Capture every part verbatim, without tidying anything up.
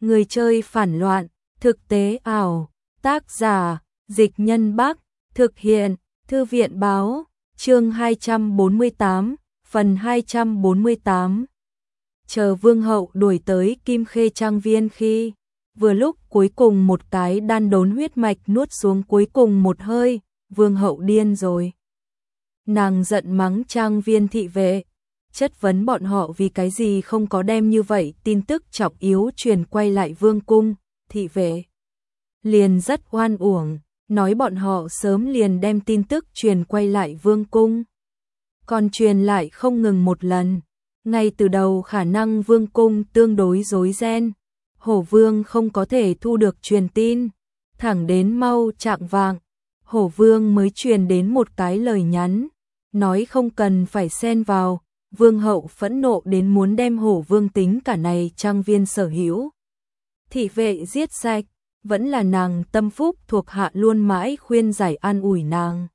Người chơi phản loạn, thực tế ảo, tác giả, Dịch Nhân Bắc, thực hiện, Thư viện báo, chương hai trăm bốn mươi tám, phần hai trăm bốn mươi tám. Chờ Vương hậu đuổi tới Kim Khê Trang Viên khi, vừa lúc cuối cùng một cái đan đốn huyết mạch nuốt xuống cuối cùng một hơi, Vương hậu điên rồi. Nàng giận mắng Trang Viên thị vệ, chất vấn bọn họ vì cái gì không có đem như vậy tin tức trọng yếu truyền quay lại Vương cung. Thị vệ liền rất oan uổng, nói bọn họ sớm liền đem tin tức truyền quay lại Vương cung. Còn truyền lại không ngừng một lần, ngay từ đầu khả năng Vương cung tương đối rối ren, Hổ Vương không có thể thu được truyền tin, thẳng đến mau chạng vạng, Hổ Vương mới truyền đến một cái lời nhắn, nói không cần phải xen vào. Vương hậu phẫn nộ đến muốn đem Hổ Vương tính cả này trang viên sở hữu thị vệ giết sạch, vẫn là nàng tâm phúc thuộc hạ luôn mãi khuyên giải an ủi nàng,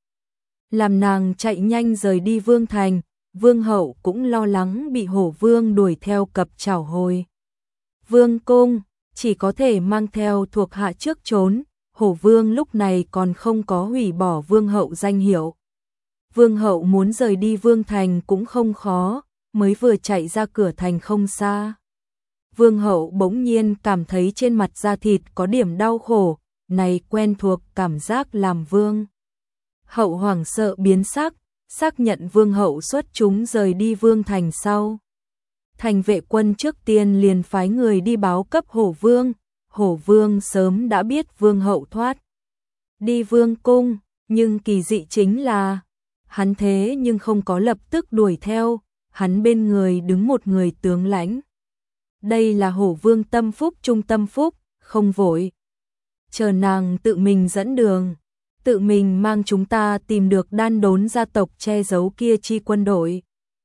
làm nàng chạy nhanh rời đi Vương thành. Vương hậu cũng lo lắng bị Hổ Vương đuổi theo cập trảo hồi Vương cung, chỉ có thể mang theo thuộc hạ trước trốn. Hổ Vương lúc này còn không có hủy bỏ Vương hậu danh hiệu. Vương hậu muốn rời đi Vương thành cũng không khó, mới vừa chạy ra cửa thành không xa. Vương hậu bỗng nhiên cảm thấy trên mặt da thịt có điểm đau khổ, này quen thuộc cảm giác làm Vương hậu hoảng sợ biến sắc, xác nhận Vương hậu xuất chúng rời đi Vương thành sau. Thành vệ quân trước tiên liền phái người đi báo cấp Hổ Vương, Hổ Vương sớm đã biết Vương hậu thoát đi Vương cung, nhưng kỳ dị chính là hắn thế nhưng không có lập tức đuổi theo, hắn bên người đứng một người tướng lãnh. Đây là Hổ Vương tâm phúc trung tâm phúc, không vội. Chờ nàng tự mình dẫn đường, tự mình mang chúng ta tìm được đan đốn gia tộc che giấu kia chi quân đội.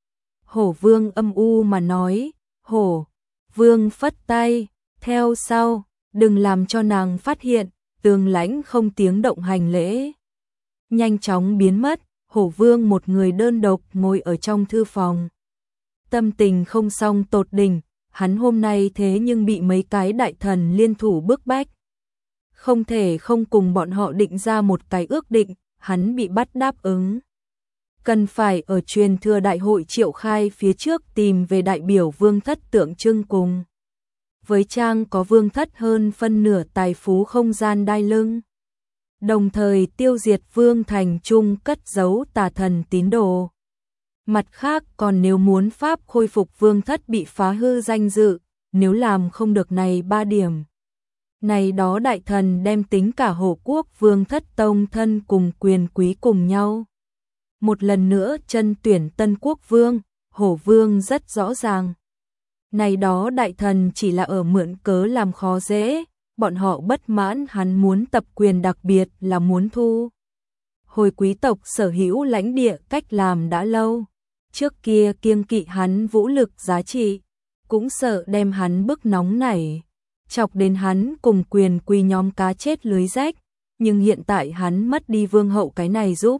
Hổ Vương âm u mà nói, Hổ Vương phất tay, theo sau, đừng làm cho nàng phát hiện, tướng lãnh không tiếng động hành lễ. Nhanh chóng biến mất. Hổ Vương một người đơn độc ngồi ở trong thư phòng. Tâm tình không xong tột đỉnh, hắn hôm nay thế nhưng bị mấy cái đại thần liên thủ bức bách. Không thể không cùng bọn họ định ra một cái ước định, hắn bị bắt đáp ứng. Cần phải ở truyền thừa đại hội triệu khai phía trước tìm về đại biểu Vương thất tượng trưng cùng. Với Trang có Vương thất hơn phân nửa tài phú không gian đai lưng. Đồng thời tiêu diệt Vương thành trung cất giấu tà thần tín đồ. Mặt khác còn nếu muốn pháp khôi phục Vương thất bị phá hư danh dự, nếu làm không được này ba điểm. Này đó đại thần đem tính cả Hổ quốc Vương thất tông thân cùng quyền quý cùng nhau. Một lần nữa chân tuyển tân quốc vương, Hổ Vương rất rõ ràng. Này đó đại thần chỉ là ở mượn cớ làm khó dễ. Bọn họ bất mãn hắn muốn tập quyền, đặc biệt là muốn thu hồi quý tộc sở hữu lãnh địa cách làm đã lâu. Trước kia kiêng kỵ hắn vũ lực giá trị, cũng sợ đem hắn bức nóng nảy, chọc đến hắn cùng quyền quý nhóm cá chết lưới rách. Nhưng hiện tại hắn mất đi Vương hậu cái này giúp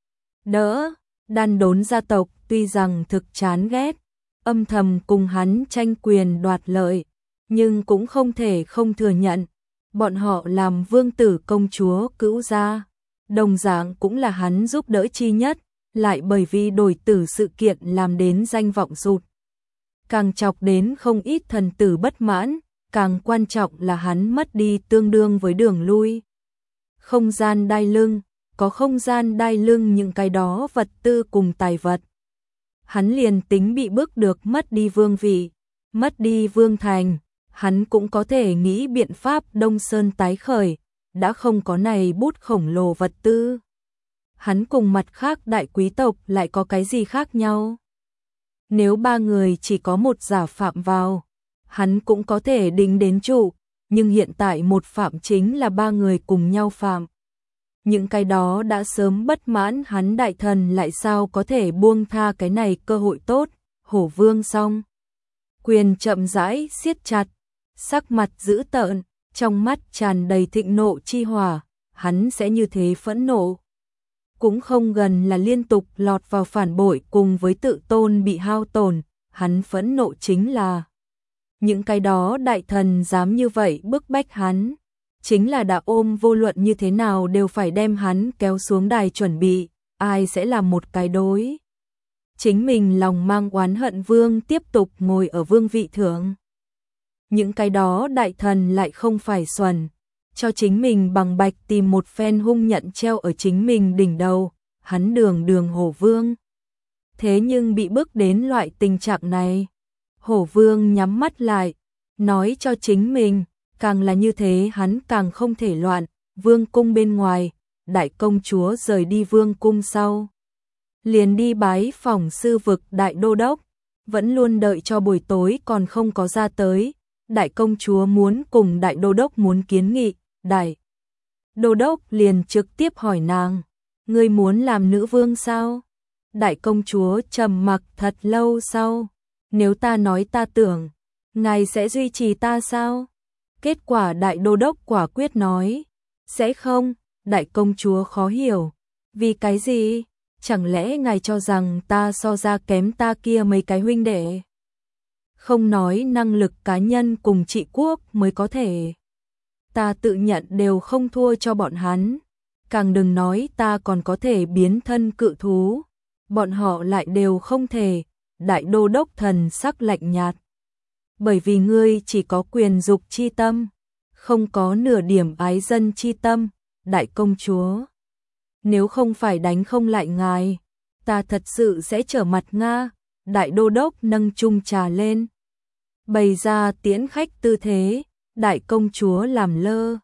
đỡ, đan đốn gia tộc tuy rằng thực chán ghét, âm thầm cùng hắn tranh quyền đoạt lợi, nhưng cũng không thể không thừa nhận, bọn họ làm vương tử công chúa cữu gia, đồng dạng cũng là hắn giúp đỡ chi nhất, lại bởi vì đổi tử sự kiện làm đến danh vọng rụt. Càng chọc đến không ít thần tử bất mãn, càng quan trọng là hắn mất đi tương đương với đường lui. Không gian đai lưng, có không gian đai lưng những cái đó vật tư cùng tài vật. Hắn liền tính bị bức được mất đi vương vị, mất đi vương thành. Hắn cũng có thể nghĩ biện pháp Đông Sơn tái khởi, đã không có này bút khổng lồ vật tư. Hắn cùng mặt khác đại quý tộc lại có cái gì khác nhau? Nếu ba người chỉ có một giả phạm vào, hắn cũng có thể đính đến trụ, nhưng hiện tại một phạm chính là ba người cùng nhau phạm. Những cái đó đã sớm bất mãn hắn đại thần lại sao có thể buông tha cái này cơ hội tốt. Hổ Vương xong, quyền chậm rãi siết chặt, sắc mặt dữ tợn, trong mắt tràn đầy thịnh nộ chi hỏa, hắn sẽ như thế phẫn nộ. Cũng không gần là liên tục lọt vào phản bội cùng với tự tôn bị hao tổn, hắn phẫn nộ chính là Những cái đó đại thần dám như vậy bức bách hắn, chính là đã ôm vô luận như thế nào đều phải đem hắn kéo xuống đài chuẩn bị, ai sẽ làm một cái đối. Chính mình lòng mang oán hận vương tiếp tục ngồi ở vương vị thượng. Những cái đó đại thần lại không phải xuẩn, cho chính mình bằng bạch tìm một phen hung nhận treo ở chính mình đỉnh đầu, hắn đường đường hổ vương. Thế nhưng bị bức đến loại tình trạng này, hổ vương nhắm mắt lại, nói cho chính mình, càng là như thế hắn càng không thể loạn, vương cung bên ngoài, đại công chúa rời đi vương cung sau. Liền đi bái phỏng sư vực đại đô đốc, vẫn luôn đợi cho buổi tối còn không có ra tới, đại công chúa muốn cùng đại đô đốc muốn kiến nghị, đại đô đốc liền trực tiếp hỏi nàng, ngươi muốn làm nữ vương sao? Đại công chúa trầm mặc thật lâu sau, nếu ta nói ta tưởng, ngài sẽ duy trì ta sao? Kết quả đại đô đốc quả quyết nói, sẽ không, đại công chúa khó hiểu, vì cái gì? Chẳng lẽ ngài cho rằng ta so ra kém ta kia mấy cái huynh đệ? Không nói năng lực cá nhân cùng trị quốc mới có thể. Ta tự nhận đều không thua cho bọn hắn, càng đừng nói ta còn có thể biến thân cự thú, bọn họ lại đều không thể. Đại đô đốc thần sắc lạnh nhạt. Bởi vì ngươi chỉ có quyền dục chi tâm, không có nửa điểm ái dân chi tâm, đại công chúa. Nếu không phải đánh không lại ngài, ta thật sự sẽ trở mặt Nga. Đại đô đốc nâng chung trà lên, bày ra tiễn khách tư thế, đại công chúa làm lơ,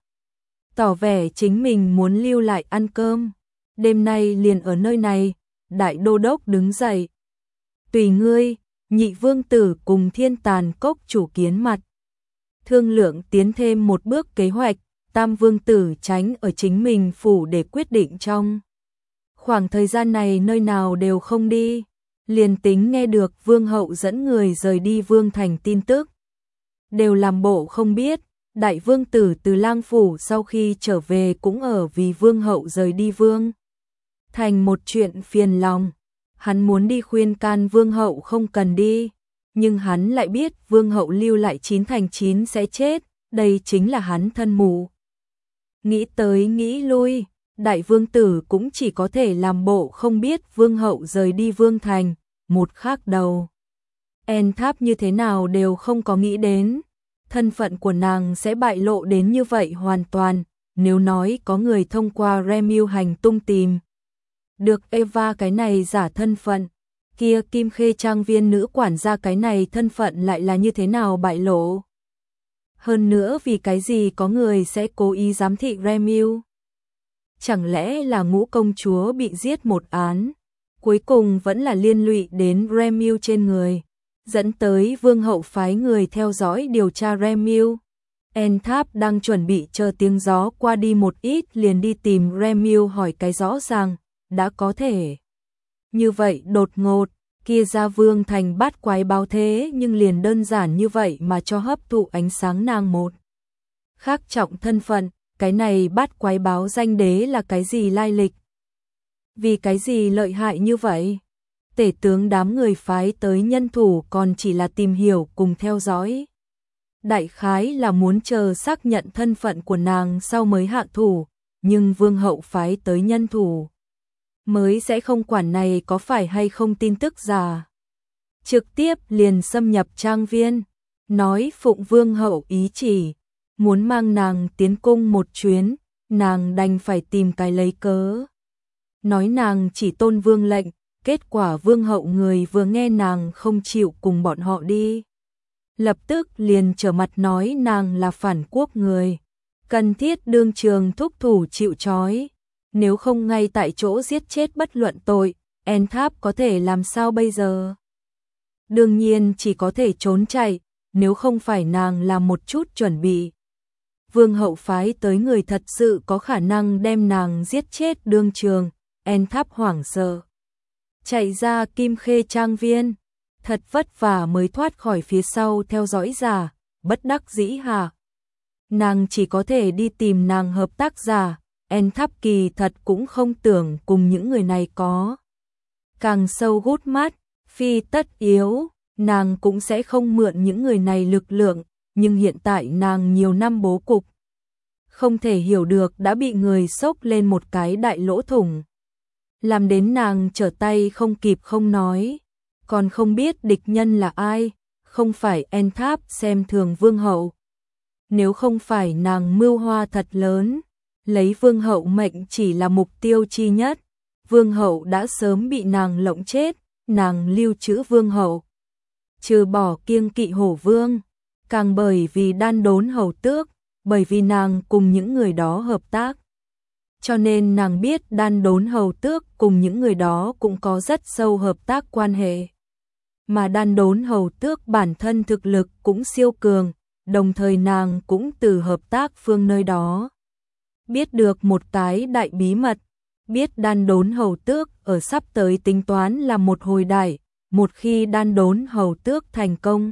tỏ vẻ chính mình muốn lưu lại ăn cơm, đêm nay liền ở nơi này. Đại đô đốc đứng dậy, tùy ngươi. Nhị vương tử cùng Thiên Tàn Cốc chủ kiến mặt, thương lượng tiến thêm một bước kế hoạch. Tam vương tử tránh ở chính mình phủ để quyết định trong khoảng thời gian này nơi nào đều không đi, liền tính nghe được vương hậu dẫn người rời đi vương thành tin tức, đều làm bộ không biết. Đại vương tử từ lang phủ sau khi trở về cũng ở vì vương hậu rời đi vương thành một chuyện phiền lòng. Hắn muốn đi khuyên can vương hậu không cần đi, nhưng hắn lại biết vương hậu lưu lại chín thành chín sẽ chết, đây chính là hắn thân mù. Nghĩ tới nghĩ lui, đại vương tử cũng chỉ có thể làm bộ không biết vương hậu rời đi vương thành. Một khác đầu, En Tháp như thế nào đều không có nghĩ đến, thân phận của nàng sẽ bại lộ đến như vậy hoàn toàn. Nếu nói có người thông qua Remil hành tung tìm được Eva cái này giả thân phận, kia Kim Khê trang viên nữ quản gia cái này thân phận lại là như thế nào bại lộ? Hơn nữa vì cái gì có người sẽ cố ý giám thị Remil? Chẳng lẽ là Ngũ công chúa bị giết một án, cuối cùng vẫn là liên lụy đến Remil trên người, dẫn tới vương hậu phái người theo dõi điều tra Remil. En Tháp đang chuẩn bị chờ tiếng gió qua đi một ít liền đi tìm Remil hỏi cái rõ ràng. Đã có thể như vậy đột ngột, kia ra vương thành bát quái báo thế nhưng liền đơn giản như vậy mà cho hấp thụ ánh sáng nàng một khác trọng thân phận. Cái này bát quái báo danh đế là cái gì lai lịch? Vì cái gì lợi hại như vậy? Tể tướng đám người phái tới nhân thủ còn chỉ là tìm hiểu cùng theo dõi. Đại khái là muốn chờ xác nhận thân phận của nàng sau mới hạ thủ, nhưng vương hậu phái tới nhân thủ mới sẽ không quản này có phải hay không tin tức giả. Trực tiếp liền xâm nhập trang viên, nói phụng vương hậu ý chỉ, muốn mang nàng tiến cung một chuyến, nàng đành phải tìm cái lấy cớ. Nói nàng chỉ tôn vương lệnh, kết quả vương hậu người vừa nghe nàng không chịu cùng bọn họ đi. Lập tức liền trở mặt nói nàng là phản quốc người, cần thiết đương trường thúc thủ chịu trói. Nếu không ngay tại chỗ giết chết bất luận tội, En Tháp có thể làm sao bây giờ? Đương nhiên chỉ có thể trốn chạy, nếu không phải nàng làm một chút chuẩn bị. Vương hậu phái tới người thật sự có khả năng đem nàng giết chết đương trường. En Tháp hoảng sợ, chạy ra Kim Khê trang viên, thật vất vả mới thoát khỏi phía sau theo dõi giả, bất đắc dĩ hà. Nàng chỉ có thể đi tìm nàng hợp tác giả. En Tháp kỳ thật cũng không tưởng cùng những người này có càng sâu gút mắt, phi tất yếu, nàng cũng sẽ không mượn những người này lực lượng, nhưng hiện tại nàng nhiều năm bố cục, không thể hiểu được đã bị người xốc lên một cái đại lỗ thủng. Làm đến nàng trở tay không kịp không nói, còn không biết địch nhân là ai, không phải En Tháp xem thường vương hậu. Nếu không phải nàng mưu hoa thật lớn, lấy vương hậu mệnh chỉ là mục tiêu chi nhất, vương hậu đã sớm bị nàng lộng chết, nàng lưu trữ vương hậu. Trừ bỏ kiêng kỵ hổ vương, càng bởi vì đan đốn hầu tước, bởi vì nàng cùng những người đó hợp tác. Cho nên nàng biết đan đốn hầu tước cùng những người đó cũng có rất sâu hợp tác quan hệ. Mà đan đốn hầu tước bản thân thực lực cũng siêu cường, đồng thời nàng cũng từ hợp tác phương nơi đó biết được một cái đại bí mật, biết đan đốn hầu tước ở sắp tới tính toán là một hồi đại, một khi đan đốn hầu tước thành công,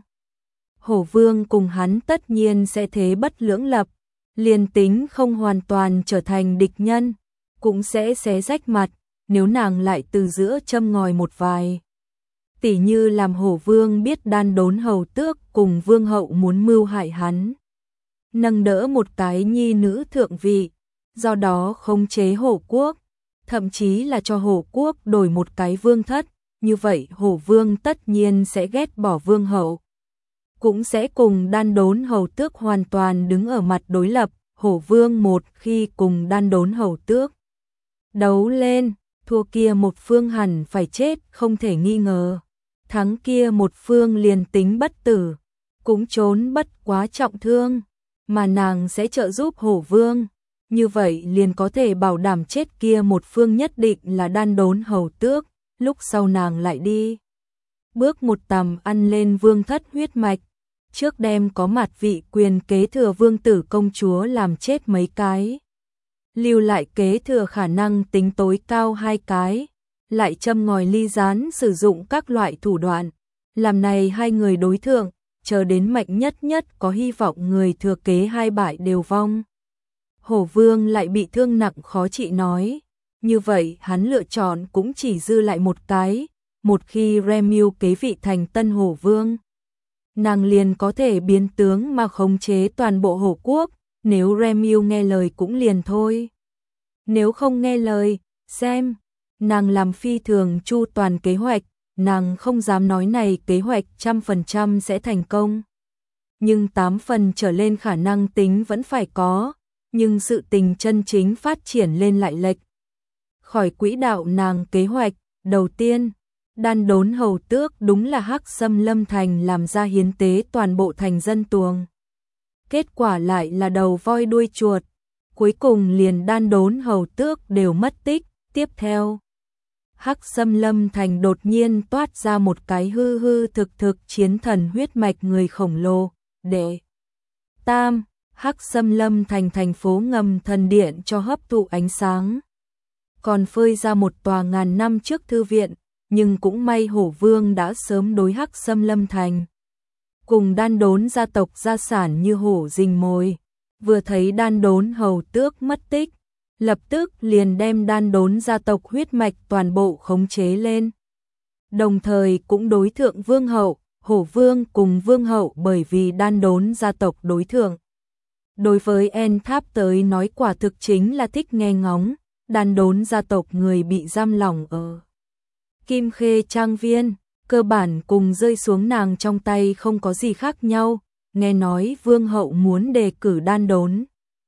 hổ vương cùng hắn tất nhiên sẽ thế bất lưỡng lập, liền tính không hoàn toàn trở thành địch nhân, cũng sẽ xé rách mặt, nếu nàng lại từ giữa châm ngòi một vài. Tỉ như làm hổ vương biết đan đốn hầu tước cùng vương hậu muốn mưu hại hắn, nâng đỡ một cái nhi nữ thượng vị, do đó khống chế hổ quốc, thậm chí là cho hổ quốc đổi một cái vương thất, như vậy hổ vương tất nhiên sẽ ghét bỏ vương hậu, cũng sẽ cùng đan đốn hầu tước hoàn toàn đứng ở mặt đối lập. Hổ vương một khi cùng đan đốn hầu tước đấu lên, thua kia một phương hẳn phải chết không thể nghi ngờ, thắng kia một phương liền tính bất tử, cũng trốn bất quá trọng thương, mà nàng sẽ trợ giúp hổ vương, như vậy liền có thể bảo đảm chết kia một phương nhất định là đan đốn hầu tước, lúc sau nàng lại đi bước một tầm ăn lên vương thất huyết mạch, trước đem có mặt vị quyền kế thừa vương tử công chúa làm chết mấy cái, lưu lại kế thừa khả năng tính tối cao hai cái, lại châm ngòi ly gián sử dụng các loại thủ đoạn, làm này hai người đối thượng, chờ đến mạnh nhất nhất có hy vọng người thừa kế hai bại đều vong. Hổ vương lại bị thương nặng khó trị nói, như vậy hắn lựa chọn cũng chỉ dư lại một cái, một khi Remiu kế vị thành tân hổ vương, nàng liền có thể biến tướng mà khống chế toàn bộ hổ quốc, nếu Remiu nghe lời cũng liền thôi. Nếu không nghe lời, xem, nàng làm phi thường chu toàn kế hoạch, nàng không dám nói này kế hoạch trăm phần trăm sẽ thành công. Nhưng tám phần trở lên khả năng tính vẫn phải có, nhưng sự tình chân chính phát triển lên lại lệch. Khỏi quỹ đạo nàng kế hoạch, đầu tiên, đan đốn hầu tước đúng là hắc xâm lâm thành làm ra hiến tế toàn bộ thành dân tuồng. Kết quả lại là đầu voi đuôi chuột, cuối cùng liền đan đốn hầu tước đều mất tích. Tiếp theo, hắc xâm lâm thành đột nhiên toát ra một cái hư hư thực thực chiến thần huyết mạch người khổng lồ, để tam, hắc xâm lâm thành thành phố ngầm thần điện cho hấp thụ ánh sáng. Còn phơi ra một tòa ngàn năm trước thư viện, nhưng cũng may hổ vương đã sớm đối hắc xâm lâm thành cùng đan đốn gia tộc gia sản như hổ rình mồi, vừa thấy đan đốn hầu tước mất tích, lập tức liền đem đan đốn gia tộc huyết mạch toàn bộ khống chế lên. Đồng thời cũng đối thượng vương hậu, hổ vương cùng vương hậu bởi vì đan đốn gia tộc đối thượng. Đối với En Tháp tới nói quả thực chính là thích nghe ngóng, đan đốn gia tộc người bị giam lỏng ở Kim Khê Trang Viên, cơ bản cùng rơi xuống nàng trong tay không có gì khác nhau, nghe nói vương hậu muốn đề cử đan đốn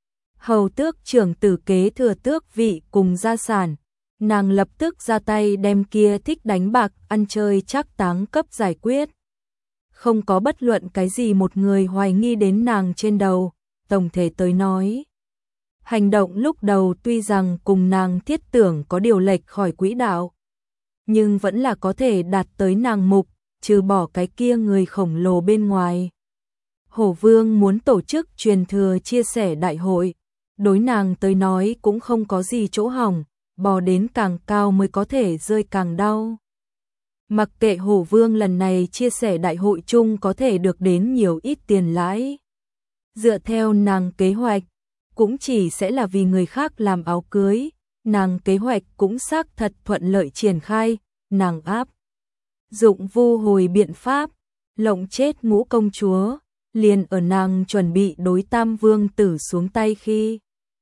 hầu tước trưởng tử kế thừa tước vị cùng gia sản, nàng lập tức ra tay đem kia thích đánh bạc, ăn chơi trác táng cấp giải quyết. Không có bất luận cái gì một người hoài nghi đến nàng trên đầu, tổng thể tới nói. Hành động lúc đầu tuy rằng cùng nàng thiết tưởng có điều lệch khỏi quỹ đạo, nhưng vẫn là có thể đạt tới nàng mục, trừ bỏ cái kia người khổng lồ bên ngoài. Hổ vương muốn tổ chức truyền thừa chia sẻ đại hội, đối nàng tới nói cũng không có gì chỗ hỏng, bò đến càng cao mới có thể rơi càng đau. Mặc kệ hổ vương lần này chia sẻ đại hội chung có thể được đến nhiều ít tiền lãi. Dựa theo nàng kế hoạch, cũng chỉ sẽ là vì người khác làm áo cưới, nàng kế hoạch cũng xác thật thuận lợi triển khai, nàng áp dụng vu hồi biện pháp, Lộng chết Ngũ công chúa, liền ở nàng chuẩn bị đối Tam vương tử xuống tay khi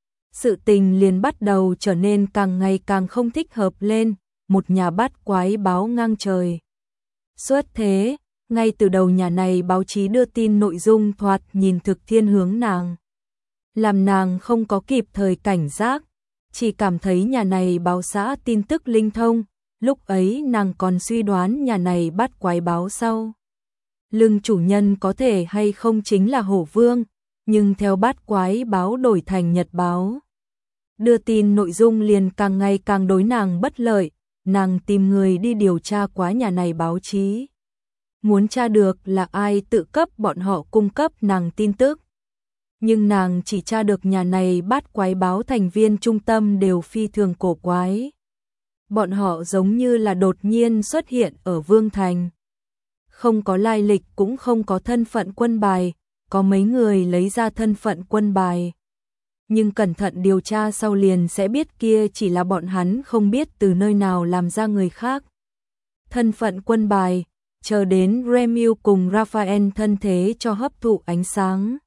sự tình liền bắt đầu trở nên càng ngày càng không thích hợp lên, một nhà bát quái báo ngang trời. Xuất thế, ngay từ đầu nhà này báo chí đưa tin nội dung thoạt nhìn thực thiên hướng nàng. Làm nàng không có kịp thời cảnh giác, chỉ cảm thấy nhà này báo xã tin tức linh thông, lúc ấy nàng còn suy đoán nhà này bát quái báo sau. Lưng chủ nhân có thể hay không chính là Hổ Vương, nhưng theo bát quái báo đổi thành Nhật báo. Đưa tin nội dung liền càng ngày càng đối nàng bất lợi, nàng tìm người đi điều tra quá nhà này báo chí. Muốn tra được là ai tự cấp bọn họ cung cấp nàng tin tức. Nhưng nàng chỉ tra được nhà này bát quái báo thành viên trung tâm đều phi thường cổ quái. Bọn họ giống như là đột nhiên xuất hiện ở Vương Thành. Không có lai lịch cũng không có thân phận quân bài, có mấy người lấy ra thân phận quân bài. Nhưng cẩn thận điều tra sau liền sẽ biết kia chỉ là bọn hắn không biết từ nơi nào làm ra người khác. Thân phận quân bài, chờ đến Remiu cùng Raphael thân thế cho hấp thụ ánh sáng.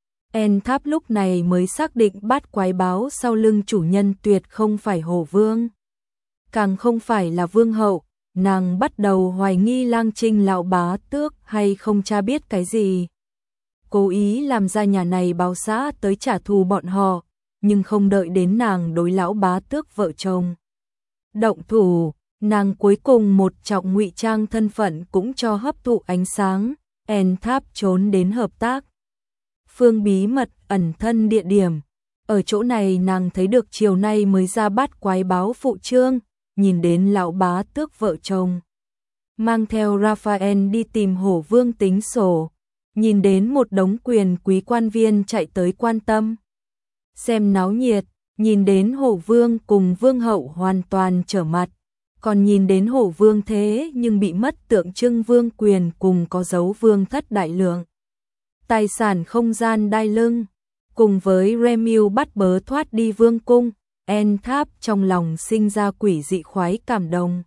En Tháp lúc này mới xác định bát quái báo sau lưng chủ nhân tuyệt không phải Hổ Vương. Càng không phải là Vương hậu, nàng bắt đầu hoài nghi Lang Trinh lão bá tước hay không cha biết cái gì. Cố ý làm ra nhà này báo xã tới trả thù bọn họ, nhưng không đợi đến nàng đối lão bá tước vợ chồng. Động thủ, nàng cuối cùng một trọng ngụy trang thân phận cũng cho hấp thụ ánh sáng, En Tháp trốn đến hợp tác. Phương bí mật ẩn thân địa điểm, ở chỗ này nàng thấy được chiều nay mới ra bát quái báo phụ trương, nhìn đến lão bá tước vợ chồng. Mang theo Raphael đi tìm Hổ Vương tính sổ, nhìn đến một đống quyền quý quan viên chạy tới quan tâm. Xem náo nhiệt, nhìn đến Hổ Vương cùng Vương hậu hoàn toàn trở mặt, còn nhìn đến Hổ Vương thế nhưng bị mất tượng trưng vương quyền cùng có dấu vương thất đại lượng. Tài sản không gian đai lưng, cùng với Remiu bắt bớ thoát đi vương cung, En Tháp trong lòng sinh ra quỷ dị khoái cảm động.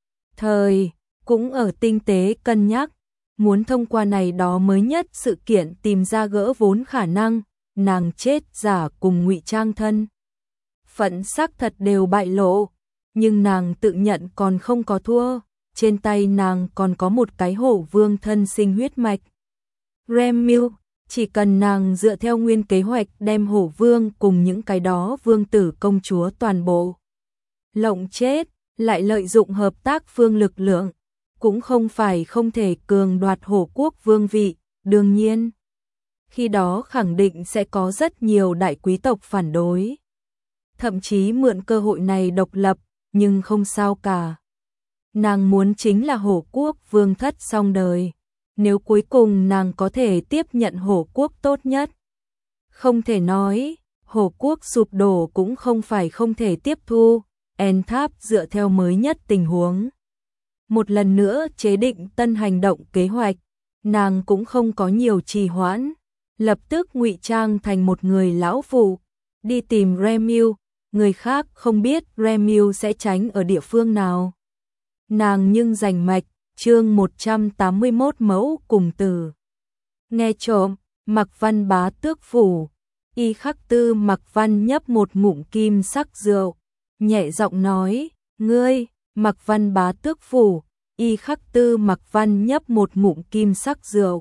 Thời, cũng ở tinh tế cân nhắc, muốn thông qua này đó mới nhất sự kiện tìm ra gỡ vốn khả năng, nàng chết giả cùng ngụy trang thân. Phận xác thật đều bại lộ, nhưng nàng tự nhận còn không có thua, trên tay nàng còn có một cái Hổ Vương thân sinh huyết mạch. Remiu, chỉ cần nàng dựa theo nguyên kế hoạch đem Hổ Vương cùng những cái đó vương tử công chúa toàn bộ lộng chết, lại lợi dụng hợp tác phương lực lượng, cũng không phải không thể cường đoạt Hổ quốc vương vị, đương nhiên. Khi đó khẳng định sẽ có rất nhiều đại quý tộc phản đối. Thậm chí mượn cơ hội này độc lập, nhưng không sao cả. Nàng muốn chính là Hổ quốc vương thất xong đời. Nếu cuối cùng nàng có thể tiếp nhận Hổ quốc tốt nhất. Không thể nói, Hổ quốc sụp đổ cũng không phải không thể tiếp thu. En Tháp dựa theo mới nhất tình huống. Một lần nữa chế định tân hành động kế hoạch, nàng cũng không có nhiều trì hoãn. Lập tức ngụy trang thành một người lão phụ, đi tìm Remiu, người khác không biết Remiu sẽ tránh ở địa phương nào. Nàng nhưng rành mạch, chương một trăm tám mươi mốt mẫu cùng tử. Nghe trộm, Mặc Văn bá tước phủ, Y Khắc Tư Mặc Văn nhấp một ngụm kim sắc rượu, nhẹ giọng nói, ngươi, Mặc Văn bá tước phủ, Y Khắc Tư Mặc Văn nhấp một ngụm kim sắc rượu,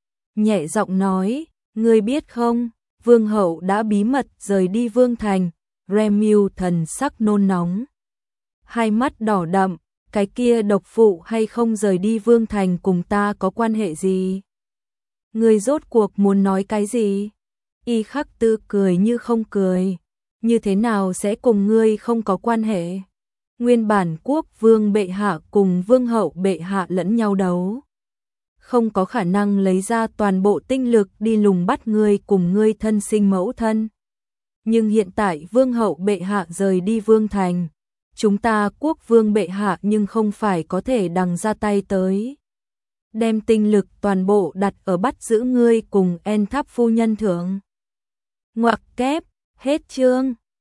nhẹ giọng nói, ngươi biết không, vương hậu đã bí mật rời đi vương thành. Remiu thần sắc nôn nóng, hai mắt đỏ đậm, cái kia độc phụ hay không rời đi vương thành cùng ta có quan hệ gì? Ngươi rốt cuộc muốn nói cái gì? Y Khắc Tư cười như không cười, như thế nào sẽ cùng ngươi không có quan hệ? Nguyên bản quốc vương bệ hạ cùng vương hậu bệ hạ lẫn nhau đấu, không có khả năng lấy ra toàn bộ tinh lực đi lùng bắt ngươi cùng ngươi thân sinh mẫu thân. Nhưng hiện tại vương hậu bệ hạ rời đi vương thành, chúng ta quốc vương bệ hạ nhưng không phải có thể đằng ra tay tới. Đem tinh lực toàn bộ đặt ở bắt giữ ngươi cùng En Tháp phu nhân thượng. Ngoặc kép, hết chương.